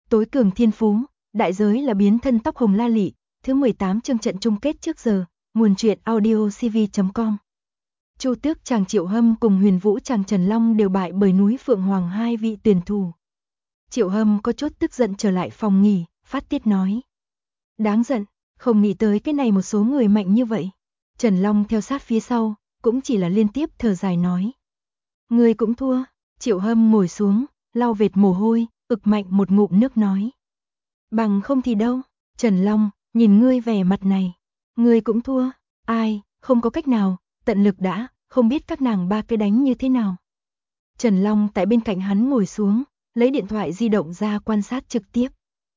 Tối cường thiên phú, đại giới là biến thân tóc hồng la lị, thứ 18 chương trận chung kết trước giờ, nguồn truyện audiocv.com. Chu Tước chàng Triệu Hâm cùng Huyền Vũ chàng Trần Long đều bại bởi núi Phượng Hoàng hai vị tuyển thủ. Triệu Hâm có chút tức giận trở lại phòng nghỉ, phát tiết nói. Đáng giận, không nghĩ tới cái này một số người mạnh như vậy. Trần Long theo sát phía sau, cũng chỉ là liên tiếp thở dài nói. Người cũng thua. Triệu Hâm ngồi xuống, lau vệt mồ hôi, ực mạnh một ngụm nước nói. Bằng không thì đâu. Trần Long, nhìn ngươi vẻ mặt này. Ngươi cũng thua. Ai, không có cách nào, tận lực đã, không biết các nàng ba cái đánh như thế nào. Trần Long tại bên cạnh hắn ngồi xuống, lấy điện thoại di động ra quan sát trực tiếp.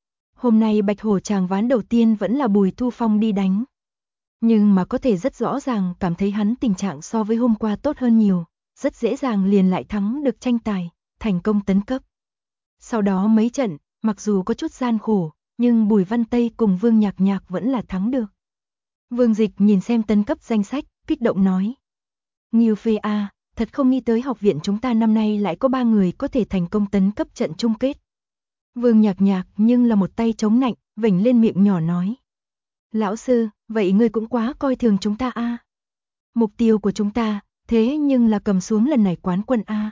Hôm nay Bạch Hổ chàng ván đầu tiên vẫn là Bùi Thu Phong đi đánh. Nhưng mà có thể rất rõ ràng cảm thấy hắn tình trạng so với hôm qua tốt hơn nhiều, rất dễ dàng liền lại thắng được tranh tài, thành công tấn cấp. Sau đó mấy trận, mặc dù có chút gian khổ, nhưng Bùi Văn Tây cùng Vương Nhạc Nhạc vẫn là thắng được. Vương Dịch nhìn xem tấn cấp danh sách, kích động nói. Nghiêu Phê A, thật không nghĩ tới học viện chúng ta năm nay lại có 3 người có thể thành công tấn cấp trận chung kết. Vương Nhạc Nhạc nhưng là một tay chống nạnh, vểnh lên miệng nhỏ nói. Lão sư, vậy ngươi cũng quá coi thường chúng ta a. Mục tiêu của chúng ta, thế nhưng là cầm xuống lần này quán quân a.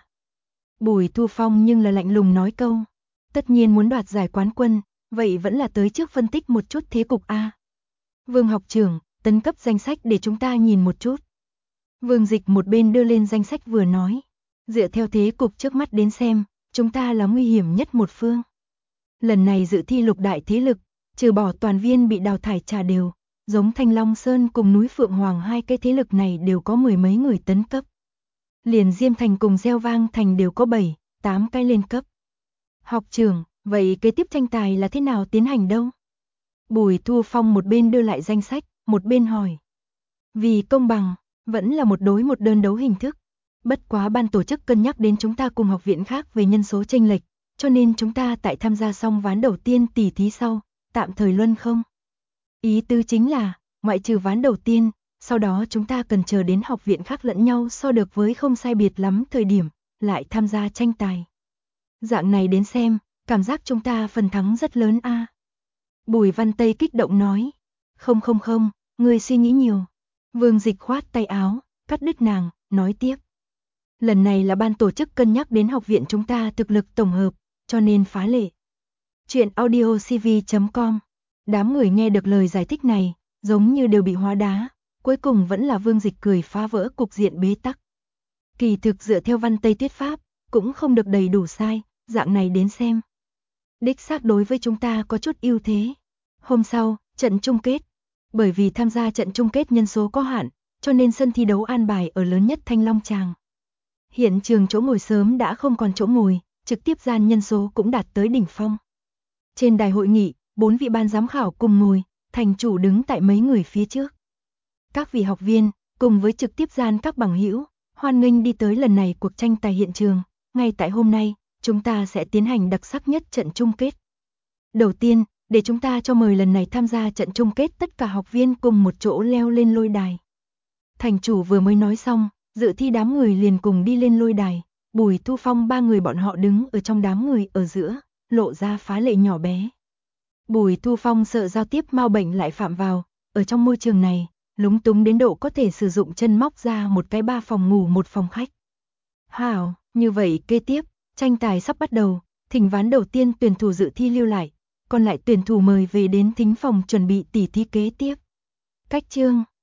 Bùi Thu Phong nhưng là lạnh lùng nói câu. Tất nhiên muốn đoạt giải quán quân, vậy vẫn là tới trước phân tích một chút thế cục a. Vương học trưởng, tấn cấp danh sách để chúng ta nhìn một chút. Vương Dịch một bên đưa lên danh sách vừa nói. Dựa theo thế cục trước mắt đến xem, chúng ta là nguy hiểm nhất một phương. Lần này dự thi lục đại thế lực, trừ bỏ toàn viên bị đào thải trà đều, giống Thanh Long Sơn cùng núi Phượng Hoàng hai cái thế lực này đều có 10 mấy người tấn cấp. Liền Diêm Thành cùng Gieo Vang Thành đều có 7, 8 cái lên cấp. Học trưởng, vậy kế tiếp tranh tài là thế nào tiến hành đâu? Bùi Thu Phong một bên đưa lại danh sách, một bên hỏi. Vì công bằng, vẫn là một đối một đơn đấu hình thức. Bất quá ban tổ chức cân nhắc đến chúng ta cùng học viện khác về nhân số chênh lệch, cho nên chúng ta tại tham gia xong ván đầu tiên tỉ thí sau, tạm thời luân không. Ý tứ chính là, ngoại trừ ván đầu tiên, sau đó chúng ta cần chờ đến học viện khác lẫn nhau so được với không sai biệt lắm thời điểm, lại tham gia tranh tài. Dạng này đến xem, cảm giác chúng ta phần thắng rất lớn a. Bùi Văn Tây kích động nói. Không, ngươi suy nghĩ nhiều. Vương Dịch khoát tay áo, cắt đứt nàng, nói tiếp. Lần này là ban tổ chức cân nhắc đến học viện chúng ta thực lực tổng hợp, cho nên phá lệ. Chuyện audiocv.com. Đám người nghe được lời giải thích này, giống như đều bị hóa đá, cuối cùng vẫn là Vương Dịch cười phá vỡ cục diện bế tắc. Kỳ thực dựa theo Văn Tây thuyết pháp, cũng không được đầy đủ sai, dạng này đến xem. Đích xác đối với chúng ta có chút ưu thế. Hôm sau, trận chung kết. Bởi vì tham gia trận chung kết nhân số có hạn, cho nên sân thi đấu an bài ở lớn nhất Thanh Long Tràng. Hiện trường chỗ ngồi sớm đã không còn chỗ ngồi, trực tiếp gian nhân số cũng đạt tới đỉnh phong. Trên đài hội nghị, 4 vị ban giám khảo cùng ngồi, thành chủ đứng tại mấy người phía trước. Các vị học viên, cùng với trực tiếp gian các bằng hữu, hoan nghênh đi tới lần này cuộc tranh tài hiện trường. Ngay tại hôm nay, chúng ta sẽ tiến hành đặc sắc nhất trận chung kết. Đầu tiên, để chúng ta cho mời lần này tham gia trận chung kết tất cả học viên cùng một chỗ leo lên lôi đài. Thành chủ vừa mới nói xong, dự thi đám người liền cùng đi lên lôi đài. Bùi Thu Phong 3 người bọn họ đứng ở trong đám người ở giữa, lộ ra phá lệ nhỏ bé. Bùi Thu Phong sợ giao tiếp mau bệnh lại phạm vào, ở trong môi trường này, lúng túng đến độ có thể sử dụng chân móc ra một cái 3 phòng ngủ một phòng khách. Hảo, như vậy kế tiếp, tranh tài sắp bắt đầu, thỉnh ván đầu tiên tuyển thủ dự thi lưu lại, còn lại tuyển thủ mời về đến thính phòng chuẩn bị tỉ thí kế tiếp. Cách chương